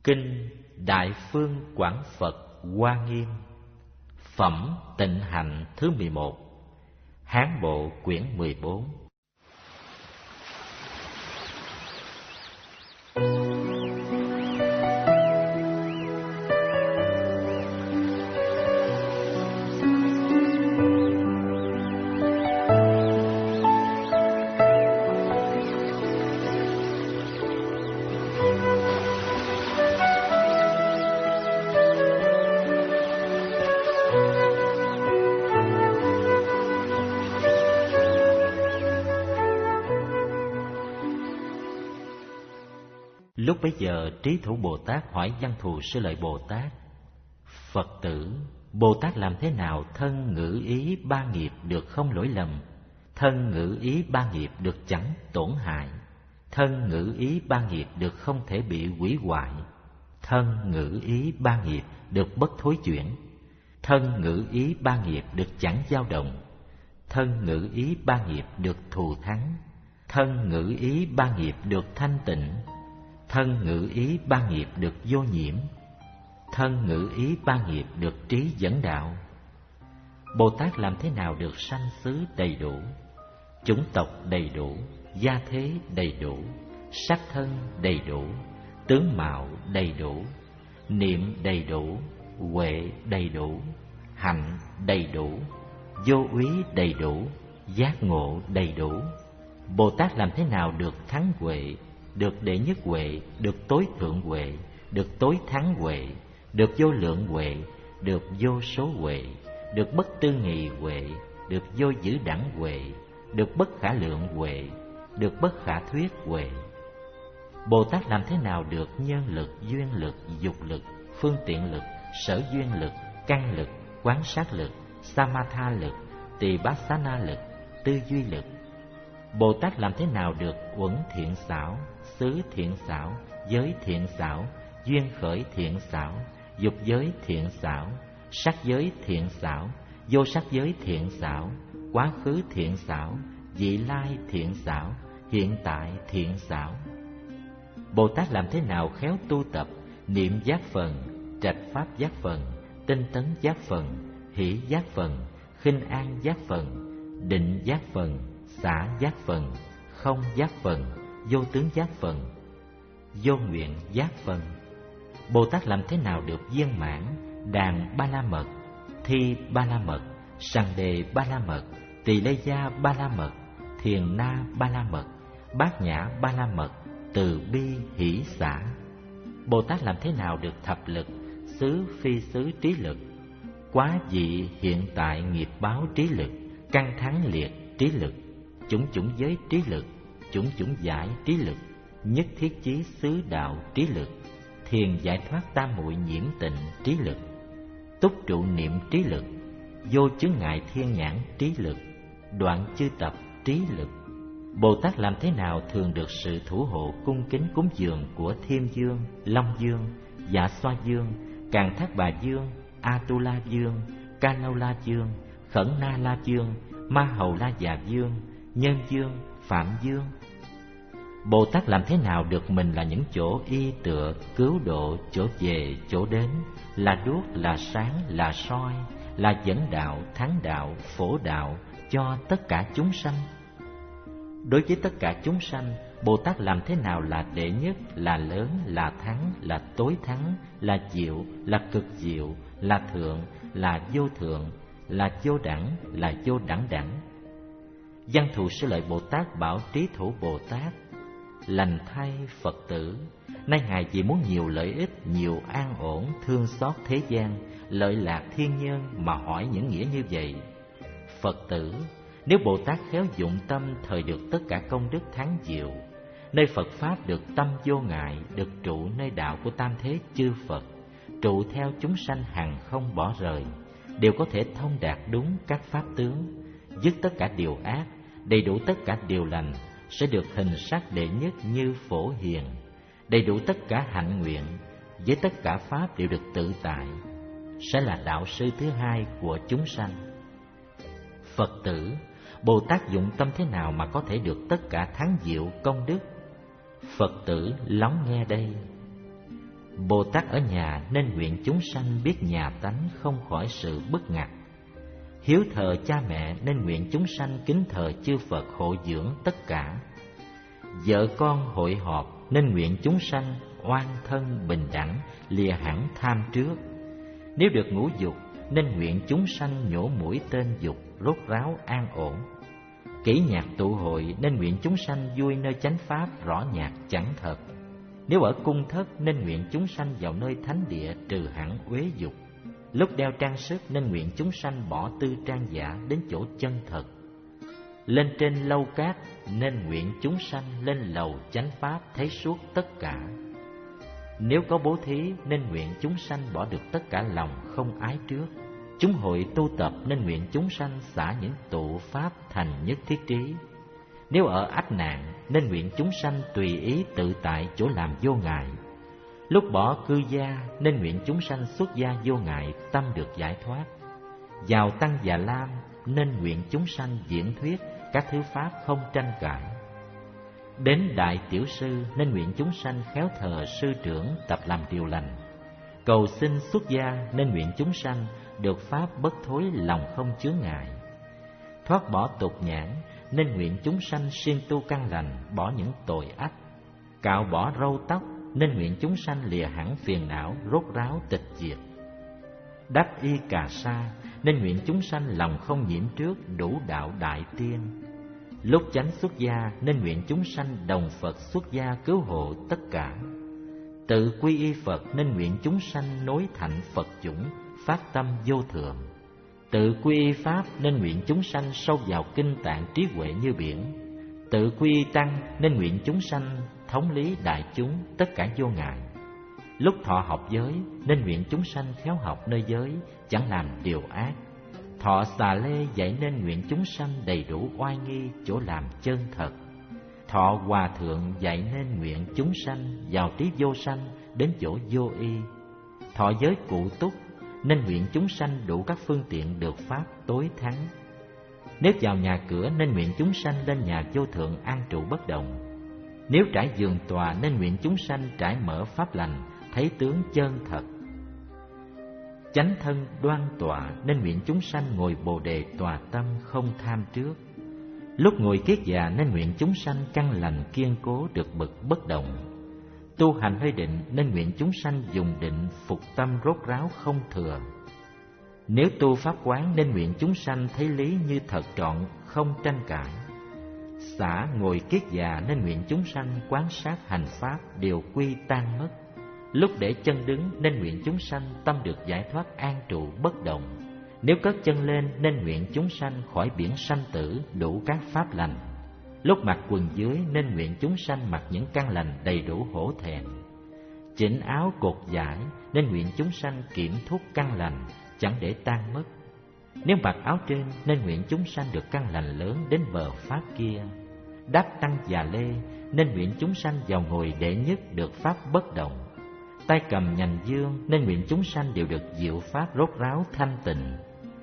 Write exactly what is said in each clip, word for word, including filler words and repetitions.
Kinh Đại Phương Quảng Phật Hoa Nghiêm, Phẩm Tịnh Hạnh thứ mười một, Hán Bộ quyển mười bốn. Lúc bấy giờ Trí Thủ Bồ Tát hỏi Văn Thù Sư Lợi Bồ Tát: Phật tử, Bồ Tát làm thế nào thân ngữ ý ba nghiệp được không lỗi lầm, thân ngữ ý ba nghiệp được chẳng tổn hại, thân ngữ ý ba nghiệp được không thể bị hủy hoại, thân ngữ ý ba nghiệp được bất thối chuyển, thân ngữ ý ba nghiệp được chẳng dao động, thân ngữ ý ba nghiệp được thù thắng, thân ngữ ý ba nghiệp được thanh tịnh, thân ngữ ý ba nghiệp được vô nhiễm, thân ngữ ý ba nghiệp được trí dẫn đạo. Bồ Tát làm thế nào được sanh xứ đầy đủ, chủng tộc đầy đủ, gia thế đầy đủ, sắc thân đầy đủ, tướng mạo đầy đủ, niệm đầy đủ, huệ đầy đủ, hạnh đầy đủ, vô úy đầy đủ, giác ngộ đầy đủ. Bồ Tát làm thế nào được thắng huệ, được đệ nhất huệ, được tối thượng huệ, được tối thắng huệ, được vô lượng huệ, được vô số huệ, được bất tư nghị huệ, được vô dữ đẳng huệ, được bất khả lượng huệ, được bất khả thuyết huệ. Bồ Tát làm thế nào được nhân lực, duyên lực, dục lực, phương tiện lực, sở duyên lực, căn lực, quán sát lực, samatha lực, tỳ bát xá na lực, tư duy lực. Bồ Tát làm thế nào được uẩn thiện xảo, xứ thiện xảo, giới thiện xảo, duyên khởi thiện xảo, dục giới thiện xảo, sắc giới thiện xảo, vô sắc giới thiện xảo, quá khứ thiện xảo, vị lai thiện xảo, hiện tại thiện xảo. Bồ Tát làm thế nào khéo tu tập niệm giác phần, trạch pháp giác phần, tinh tấn giác phần, hỷ giác phần, khinh an giác phần, định giác phần, xả giác phần, không giác phần, vô tướng giác phần, vô nguyện giác phần. Bồ Tát làm thế nào được viên mãn đàn ba la mật, thi ba la mật, sằng đề ba la mật, tỳ lê gia ba la mật, thiền na ba la mật, bát nhã ba la mật, từ bi hỷ xả. Bồ Tát làm thế nào được thập lực, xứ phi xứ trí lực, quá dị hiện tại nghiệp báo trí lực, căn thắng liệt trí lực, chủng chủng giới trí lực, chủng chủng giải trí lực, nhất thiết chí xứ đạo trí lực, thiền giải thoát tam muội nhiễm tịnh trí lực, túc trụ niệm trí lực, vô chướng ngại thiên nhãn trí lực, đoạn chư tập trí lực. Bồ Tát làm thế nào thường được sự thủ hộ cung kính cúng dường của Thiên Dương, Long Dương, Dạ Xoa Dương, Càn Thác Bà Dương, Atula Dương, Ca Lâu La Dương, Khẩn Na La Dương, Ma Hầu La Già Dương, Nhân Dương, Phạm Dương? Bồ Tát làm thế nào được mình là những chỗ y tựa, cứu độ, chỗ về, chỗ đến, là đuốc, là sáng, là soi, là dẫn đạo, thắng đạo, phổ đạo cho tất cả chúng sanh? Đối với tất cả chúng sanh, Bồ Tát làm thế nào là đệ nhất, là lớn, là thắng, là tối thắng, là diệu, là cực diệu, là thượng, là vô thượng, là vô đẳng, là vô đẳng đẳng? Văn Thù Sư Lợi Bồ Tát bảo Trí Thủ Bồ Tát: Lành thay Phật tử, nay Ngài vì muốn nhiều lợi ích, nhiều an ổn, thương xót thế gian, lợi lạc thiên nhân mà hỏi những nghĩa như vậy. Phật tử, nếu Bồ Tát khéo dụng tâm thời được tất cả công đức thắng diệu, nơi Phật Pháp được tâm vô ngại, được trụ nơi đạo của tam thế chư Phật, trụ theo chúng sanh hằng không bỏ rời, đều có thể thông đạt đúng các pháp tướng, dứt tất cả điều ác, đầy đủ tất cả điều lành, sẽ được hình sắc đệ nhất như Phổ Hiền, đầy đủ tất cả hạnh nguyện, với tất cả pháp đều được tự tại, sẽ là đạo sư thứ hai của chúng sanh. Phật tử, Bồ Tát dụng tâm thế nào mà có thể được tất cả thắng diệu công đức? Phật tử lắng nghe đây. Bồ Tát ở nhà nên nguyện chúng sanh biết nhà tánh không khỏi sự bức ngặt. Hiếu thờ cha mẹ nên nguyện chúng sanh kính thờ chư Phật hộ dưỡng tất cả. Vợ con hội họp nên nguyện chúng sanh oan thân bình đẳng, lìa hẳn tham trước. Nếu được ngũ dục nên nguyện chúng sanh nhổ mũi tên dục, rốt ráo an ổn. Kỹ nhạc tụ hội nên nguyện chúng sanh vui nơi chánh pháp, rõ nhạc chẳng thật. Nếu ở cung thất nên nguyện chúng sanh vào nơi thánh địa, trừ hẳn uế dục. Lúc đeo trang sức nên nguyện chúng sanh bỏ tư trang giả, đến chỗ chân thật. Lên trên lâu cát nên nguyện chúng sanh lên lầu chánh pháp, thấy suốt tất cả. Nếu có bố thí nên nguyện chúng sanh bỏ được tất cả lòng không ái trước. Chúng hội tu tập nên nguyện chúng sanh xả những tụ pháp thành nhất thiết trí. Nếu ở ách nạn nên nguyện chúng sanh tùy ý tự tại chỗ làm vô ngại. Lúc bỏ cư gia nên nguyện chúng sanh xuất gia vô ngại, tâm được giải thoát. Vào tăng Già Lam nên nguyện chúng sanh diễn thuyết các thứ pháp không tranh cãi. Đến đại tiểu sư nên nguyện chúng sanh khéo thờ sư trưởng, tập làm điều lành. Cầu xin xuất gia nên nguyện chúng sanh được pháp bất thối, lòng không chướng ngại. Thoát bỏ tục nhãn nên nguyện chúng sanh siêng tu căn lành, bỏ những tội ách. Cạo bỏ râu tóc nên nguyện chúng sanh lìa hẳn phiền não, rốt ráo tịch diệt. Đắp y cà sa nên nguyện chúng sanh lòng không nhiễm trước, đủ đạo đại tiên. Lúc chánh xuất gia nên nguyện chúng sanh đồng Phật xuất gia cứu hộ tất cả. Tự quy y Phật nên nguyện chúng sanh nối thạnh Phật chủng, phát tâm vô thượng. Tự quy y Pháp nên nguyện chúng sanh sâu vào kinh tạng trí huệ như biển. Tự quy y Tăng nên nguyện chúng sanh thống lý đại chúng, tất cả vô ngại. Lúc thọ học giới nên nguyện chúng sanh khéo học nơi giới, chẳng làm điều ác. Thọ xà lê dạy nên nguyện chúng sanh đầy đủ oai nghi, chỗ làm chân thật. Thọ hòa thượng dạy nên nguyện chúng sanh vào trí vô sanh, đến chỗ vô y. Thọ giới cụ túc nên nguyện chúng sanh đủ các phương tiện được pháp tối thắng. Nếu vào nhà cửa nên nguyện chúng sanh lên nhà vô thượng an trụ bất động. Nếu trải giường tòa nên nguyện chúng sanh trải mở pháp lành, thấy tướng chân thật. Chánh thân đoan tọa nên nguyện chúng sanh ngồi bồ đề tòa tâm, không tham trước. Lúc ngồi kiết già nên nguyện chúng sanh căn lành kiên cố, được bậc bất động. Tu hành hơi định nên nguyện chúng sanh dùng định, phục tâm rốt ráo không thừa. Nếu tu pháp quán nên nguyện chúng sanh thấy lý như thật trọn, không tranh cãi. Xả ngồi kiết già nên nguyện chúng sanh quán sát hành pháp, đều quy tan mất. Lúc để chân đứng nên nguyện chúng sanh tâm được giải thoát an trụ bất động. Nếu cất chân lên nên nguyện chúng sanh khỏi biển sanh tử, đủ các pháp lành. Lúc mặc quần dưới nên nguyện chúng sanh mặc những căn lành đầy đủ hổ thẹn. Chỉnh áo cột giải nên nguyện chúng sanh kiểm thúc căn lành, chẳng để tan mất. Nếu mặc áo trên nên nguyện chúng sanh được căn lành lớn đến bờ pháp kia. Đáp tăng già lê nên nguyện chúng sanh vào ngồi đệ nhất, được pháp bất động. Tay cầm nhành dương nên nguyện chúng sanh đều được diệu pháp rốt ráo thanh tịnh.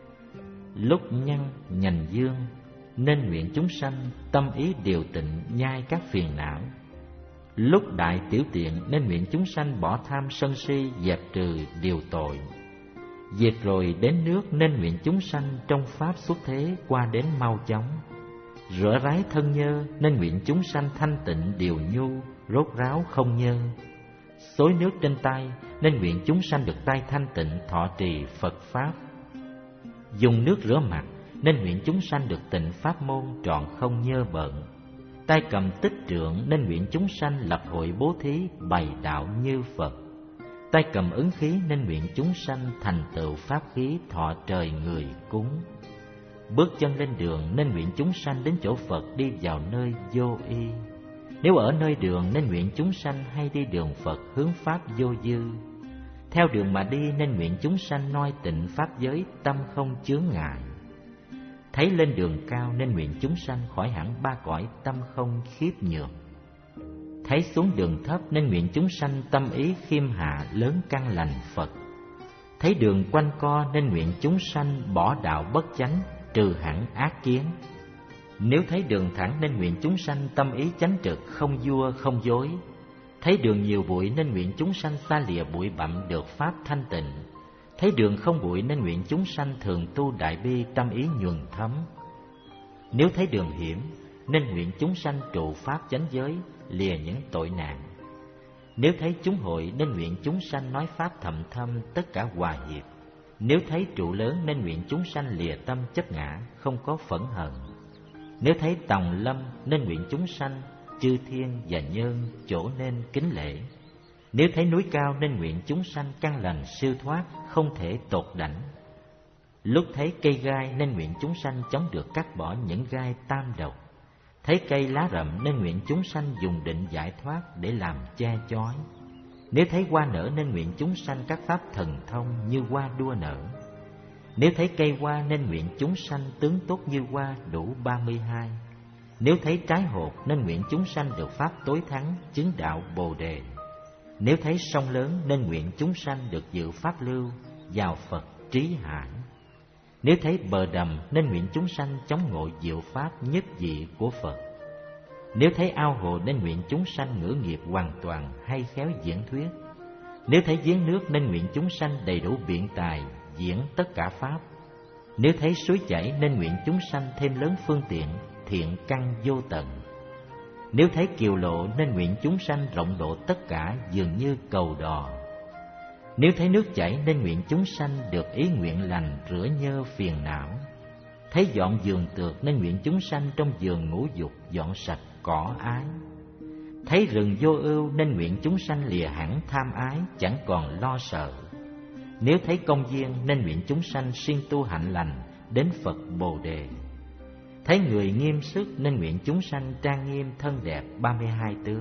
Lúc nhăn nhành dương nên nguyện chúng sanh tâm ý điều tịnh, nhai các phiền não. Lúc đại tiểu tiện nên nguyện chúng sanh bỏ tham sân si, dẹp trừ điều tội. Diệt rồi đến nước nên nguyện chúng sanh trong pháp xuất thế, qua đến mau chóng. Rửa rái thân nhơ nên nguyện chúng sanh thanh tịnh điều nhu, rốt ráo không nhơ. Xối nước trên tay nên nguyện chúng sanh được tay thanh tịnh, thọ trì Phật pháp. Dùng nước rửa mặt nên nguyện chúng sanh được tịnh pháp môn, trọn không nhơ bợn. Tay cầm tích trượng nên nguyện chúng sanh lập hội bố thí, bày đạo như Phật. Tay cầm ứng khí nên nguyện chúng sanh thành tựu pháp khí, thọ trời người cúng. Bước chân lên đường nên nguyện chúng sanh đến chỗ Phật, đi vào nơi vô y. Nếu ở nơi đường nên nguyện chúng sanh hay đi đường Phật, hướng pháp vô dư. Theo đường mà đi nên nguyện chúng sanh noi tịnh pháp giới, tâm không chướng ngại. Thấy lên đường cao nên nguyện chúng sanh khỏi hẳn ba cõi, tâm không khiếp nhược. Thấy xuống đường thấp nên nguyện chúng sanh tâm ý khiêm hạ, lớn căn lành Phật. Thấy đường quanh co nên nguyện chúng sanh bỏ đạo bất chánh, trừ hẳn ác kiến. Nếu thấy đường thẳng nên nguyện chúng sanh tâm ý chánh trực, không vua không dối. Thấy đường nhiều bụi nên nguyện chúng sanh xa lìa bụi bặm được pháp thanh tịnh. Thấy đường không bụi nên nguyện chúng sanh thường tu đại bi, tâm ý nhuần thấm. Nếu thấy đường hiểm nên nguyện chúng sanh trụ pháp chánh giới, lìa những tội nạn. Nếu thấy chúng hội nên nguyện chúng sanh nói pháp thậm thâm, tất cả hòa hiệp. Nếu thấy trụ lớn nên nguyện chúng sanh lìa tâm chấp ngã, không có phẫn hận. Nếu thấy tòng lâm nên nguyện chúng sanh chư thiên và nhân chỗ nên kính lễ. Nếu thấy núi cao nên nguyện chúng sanh căn lành siêu thoát, không thể tột đảnh. Lúc thấy cây gai nên nguyện chúng sanh chống được cắt bỏ những gai tam độc. Thấy cây lá rậm nên nguyện chúng sanh dùng định giải thoát để làm che chói. Nếu thấy hoa nở nên nguyện chúng sanh các pháp thần thông như hoa đua nở. Nếu thấy cây hoa nên nguyện chúng sanh tướng tốt như hoa đủ ba mươi hai. Nếu thấy trái hột nên nguyện chúng sanh được pháp tối thắng, chứng đạo Bồ đề. Nếu thấy sông lớn nên nguyện chúng sanh được dự pháp lưu, vào Phật trí hải. Nếu thấy bờ đầm nên nguyện chúng sanh chống ngộ diệu pháp nhất dị của Phật. Nếu thấy ao hồ nên nguyện chúng sanh ngữ nghiệp hoàn toàn hay khéo diễn thuyết. Nếu thấy giếng nước nên nguyện chúng sanh đầy đủ biện tài diễn tất cả pháp. Nếu thấy suối chảy nên nguyện chúng sanh thêm lớn phương tiện, thiện căn vô tận. Nếu thấy kiều lộ nên nguyện chúng sanh rộng độ tất cả, dường như cầu đò. Nếu thấy nước chảy nên nguyện chúng sanh được ý nguyện lành, rửa nhơ phiền não. Thấy dọn giường tược nên nguyện chúng sanh trong giường ngũ dục dọn sạch cỏ ái. Thấy rừng vô ưu nên nguyện chúng sanh lìa hẳn tham ái, chẳng còn lo sợ. Nếu thấy công viên nên nguyện chúng sanh siêng tu hạnh lành, đến Phật Bồ đề. Thấy người nghiêm sức nên nguyện chúng sanh trang nghiêm thân đẹp ba mươi hai tướng.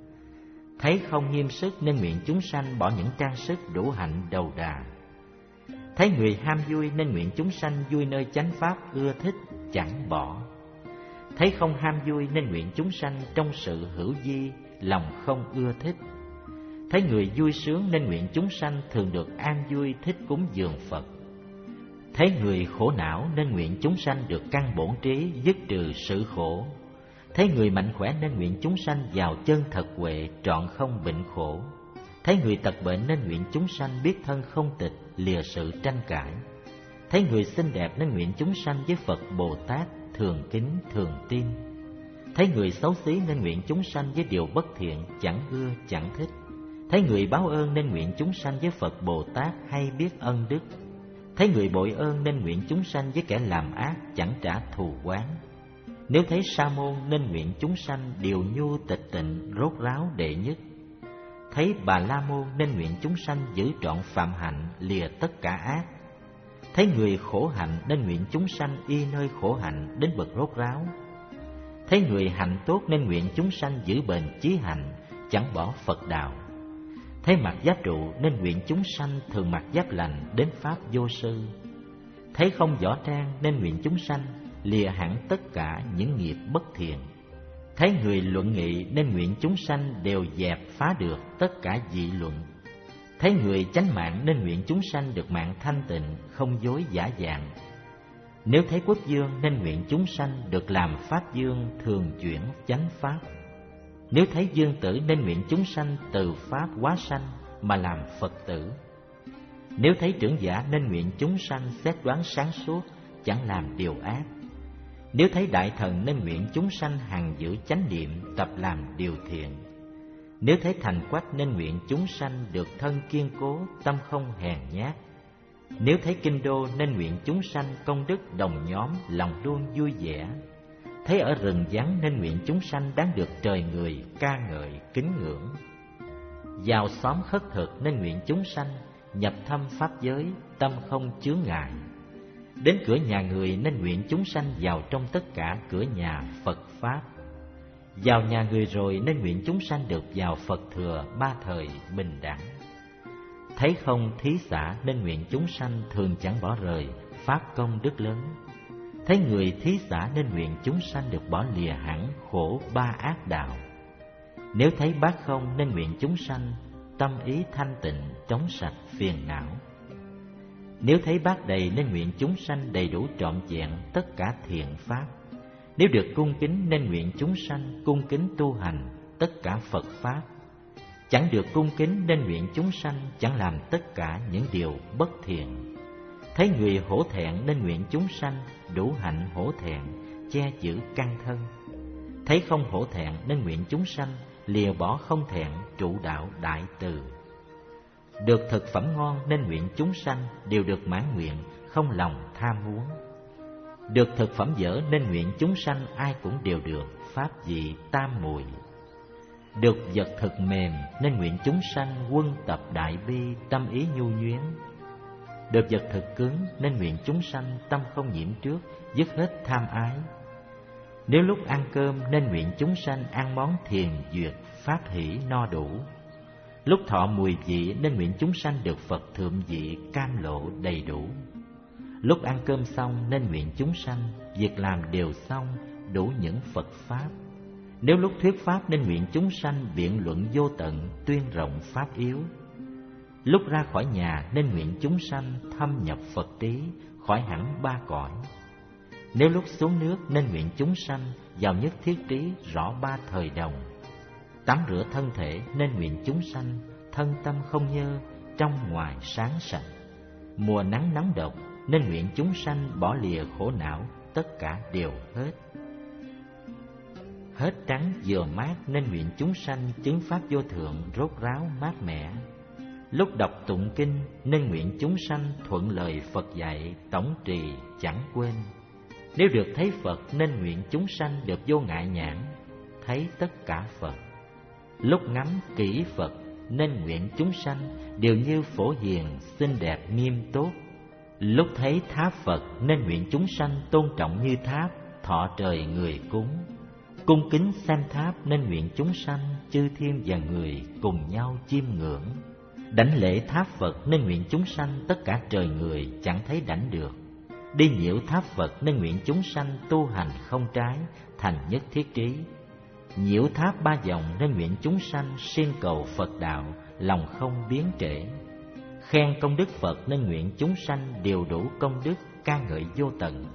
Thấy không nghiêm sức nên nguyện chúng sanh bỏ những trang sức đủ hạnh đầu đà. Thấy người ham vui nên nguyện chúng sanh vui nơi chánh pháp ưa thích chẳng bỏ. Thấy không ham vui nên nguyện chúng sanh trong sự hữu vi lòng không ưa thích. Thấy người vui sướng nên nguyện chúng sanh thường được an vui thích cúng dường Phật. Thấy người khổ não nên nguyện chúng sanh được căn bổn trí dứt trừ sự khổ. Thấy người mạnh khỏe nên nguyện chúng sanh vào chân thật huệ trọn không bệnh khổ. Thấy người tật bệnh nên nguyện chúng sanh biết thân không tịch lìa sự tranh cãi. Thấy người xinh đẹp nên nguyện chúng sanh với Phật Bồ Tát thường kính thường tin. Thấy người xấu xí nên nguyện chúng sanh với điều bất thiện chẳng ưa chẳng thích. Thấy người báo ơn nên nguyện chúng sanh với Phật Bồ Tát hay biết ân đức. Thấy người bội ơn nên nguyện chúng sanh với kẻ làm ác chẳng trả thù oán. Nếu thấy sa môn nên nguyện chúng sanh điều nhu tịch tịnh rốt ráo đệ nhất. Thấy Bà La Môn nên nguyện chúng sanh giữ trọn phạm hạnh lìa tất cả ác. Thấy người khổ hạnh nên nguyện chúng sanh y nơi khổ hạnh đến bậc rốt ráo. Thấy người hạnh tốt nên nguyện chúng sanh giữ bền chí hạnh chẳng bỏ Phật đạo. Thấy mặt giáp trụ nên nguyện chúng sanh thường mặc giáp lành đến pháp vô sư. Thấy không võ trang nên nguyện chúng sanh lìa hẳn tất cả những nghiệp bất thiện. Thấy người luận nghị nên nguyện chúng sanh đều dẹp phá được tất cả dị luận. Thấy người chánh mạng nên nguyện chúng sanh được mạng thanh tịnh không dối giả dạng. Nếu thấy quốc dương nên nguyện chúng sanh được làm pháp dương thường chuyển chánh pháp. Nếu thấy dương tử nên nguyện chúng sanh từ pháp hóa sanh mà làm Phật tử. Nếu thấy trưởng giả nên nguyện chúng sanh xét đoán sáng suốt chẳng làm điều ác. Nếu thấy đại thần nên nguyện chúng sanh hằng giữ chánh niệm tập làm điều thiện. Nếu thấy thành quách nên nguyện chúng sanh được thân kiên cố tâm không hèn nhát. Nếu thấy kinh đô nên nguyện chúng sanh công đức đồng nhóm lòng luôn vui vẻ. Thấy ở rừng vắng nên nguyện chúng sanh đáng được trời người ca ngợi kính ngưỡng. Vào xóm khất thực nên nguyện chúng sanh nhập thâm pháp giới tâm không chướng ngại. Đến cửa nhà người nên nguyện chúng sanh vào trong tất cả cửa nhà Phật Pháp. Vào nhà người rồi nên nguyện chúng sanh được vào Phật thừa ba thời bình đẳng. Thấy không thí xả nên nguyện chúng sanh thường chẳng bỏ rời pháp công đức lớn. Thấy người thí xả nên nguyện chúng sanh được bỏ lìa hẳn khổ ba ác đạo. Nếu thấy bát không nên nguyện chúng sanh tâm ý thanh tịnh trống sạch phiền não. Nếu thấy bát đầy nên nguyện chúng sanh đầy đủ trọn vẹn tất cả thiện pháp. Nếu được cung kính nên nguyện chúng sanh cung kính tu hành tất cả Phật Pháp. Chẳng được cung kính nên nguyện chúng sanh chẳng làm tất cả những điều bất thiện. Thấy người hổ thẹn nên nguyện chúng sanh đủ hạnh hổ thẹn, che giữ căn thân. Thấy không hổ thẹn nên nguyện chúng sanh lìa bỏ không thẹn, trụ đạo đại từ. Được thực phẩm ngon nên nguyện chúng sanh đều được mãn nguyện, không lòng tham muốn. Được thực phẩm dở nên nguyện chúng sanh ai cũng đều được pháp vị tam muội. Được vật thực mềm nên nguyện chúng sanh quân tập đại bi, tâm ý nhu nhuyến. Được vật thực cứng nên nguyện chúng sanh tâm không nhiễm trước, dứt hết tham ái. Nếu lúc ăn cơm nên nguyện chúng sanh ăn món thiền duyệt, pháp hỷ no đủ. Lúc thọ mùi vị nên nguyện chúng sanh được Phật thượng vị cam lộ đầy đủ. Lúc ăn cơm xong nên nguyện chúng sanh việc làm đều xong, đủ những Phật pháp. Nếu lúc thuyết pháp nên nguyện chúng sanh biện luận vô tận, tuyên rộng pháp yếu. Lúc ra khỏi nhà nên nguyện chúng sanh thâm nhập Phật trí, khỏi hẳn ba cõi. Nếu lúc xuống nước nên nguyện chúng sanh vào nhất thiết trí, rõ ba thời đồng. Tắm rửa thân thể nên nguyện chúng sanh thân tâm không nhơ, trong ngoài sáng sạch. Mùa nắng nóng độc nên nguyện chúng sanh bỏ lìa khổ não, tất cả đều hết. Hết trắng vừa mát nên nguyện chúng sanh chứng pháp vô thượng, rốt ráo mát mẻ. Lúc đọc tụng kinh nên nguyện chúng sanh thuận lời Phật dạy, tổng trì chẳng quên. Nếu được thấy Phật nên nguyện chúng sanh được vô ngại nhãn, thấy tất cả Phật. Lúc ngắm kỹ Phật nên nguyện chúng sanh đều như phổ hiền, xinh đẹp nghiêm tốt. Lúc thấy tháp Phật nên nguyện chúng sanh tôn trọng như tháp, thọ trời người cúng. Cung kính xem tháp nên nguyện chúng sanh chư thiên và người cùng nhau chiêm ngưỡng. Đảnh lễ tháp Phật nên nguyện chúng sanh tất cả trời người chẳng thấy đảnh được. Đi nhiễu tháp Phật nên nguyện chúng sanh tu hành không trái, thành nhất thiết trí. Nhiễu tháp ba vòng nên nguyện chúng sanh siêng cầu Phật đạo, lòng không biến trễ. Khen công đức Phật nên nguyện chúng sanh đều đủ công đức, ca ngợi vô tận.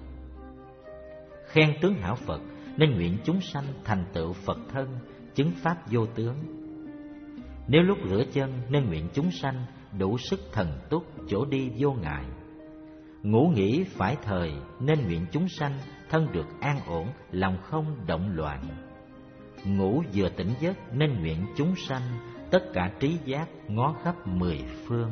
Khen tướng hảo Phật nên nguyện chúng sanh thành tựu Phật thân, chứng pháp vô tướng. Nếu lúc rửa chân nên nguyện chúng sanh đủ sức thần túc, chỗ đi vô ngại. Ngủ nghỉ phải thời nên nguyện chúng sanh thân được an ổn, lòng không động loạn. Ngủ vừa tỉnh giấc nên nguyện chúng sanh tất cả trí giác ngó khắp mười phương.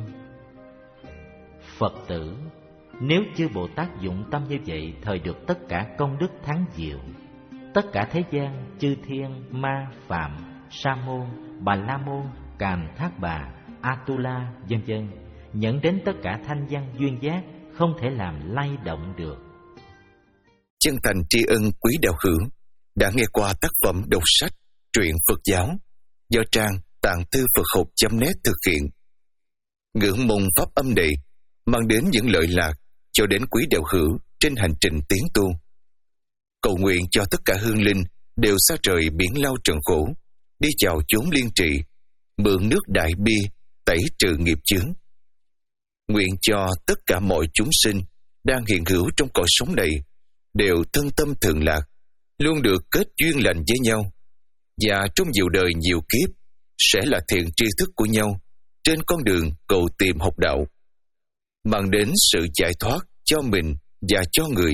Phật tử, nếu chư Bồ Tát dụng tâm như vậy, thời được tất cả công đức thắng diệu. Tất cả thế gian, chư thiên, ma, phạm, sa môn, bà la môn, càn thác bà, Atula, vân vân, nhận đến tất cả thanh văn duyên giác, không thể làm lay động được. Chân thành tri ân quý đạo hữu đã nghe qua tác phẩm đọc sách truyện Phật giáo do trang tạng thư Phật học chấm net thực hiện. Ngưỡng mong pháp âm này mang đến những lợi lạc cho đến quý đạo hữu trên hành trình tiến tu. Cầu nguyện cho tất cả hương linh đều xa trời biển lao trần khổ, đi chào chốn liên trị, mượn nước đại bi tẩy trừ nghiệp chướng. Nguyện cho tất cả mọi chúng sinh đang hiện hữu trong cõi sống này đều thân tâm thường lạc, luôn được kết duyên lành với nhau, và trong nhiều đời nhiều kiếp sẽ là thiện tri thức của nhau trên con đường cầu tìm học đạo, mang đến sự giải thoát cho mình và cho người.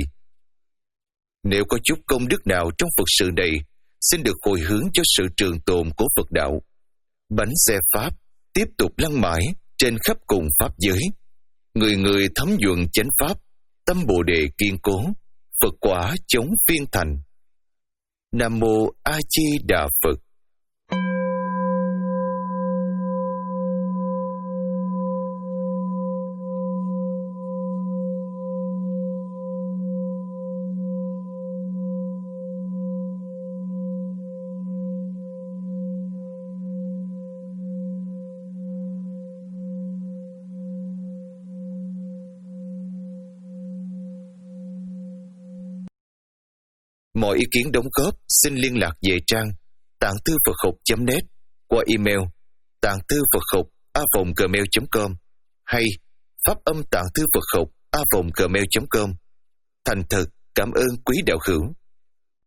Nếu có chút công đức nào trong Phật sự này, xin được hồi hướng cho sự trường tồn của Phật đạo. Bánh xe Pháp tiếp tục lăn mãi trên khắp cùng Pháp giới. Người người thấm nhuần chánh Pháp, tâm Bồ Đề kiên cố, Phật quả chống phiên thành. Nam Mô A Di Đà Phật. Mọi ý kiến đóng góp xin liên lạc về trang tạng thư Phật học chấm net qua email tạng thư Phật học a vòng gmail chấm com hay pháp âm tạng thư Phật học a vòng gmail chấm com. Thành thật cảm ơn quý đạo hữu.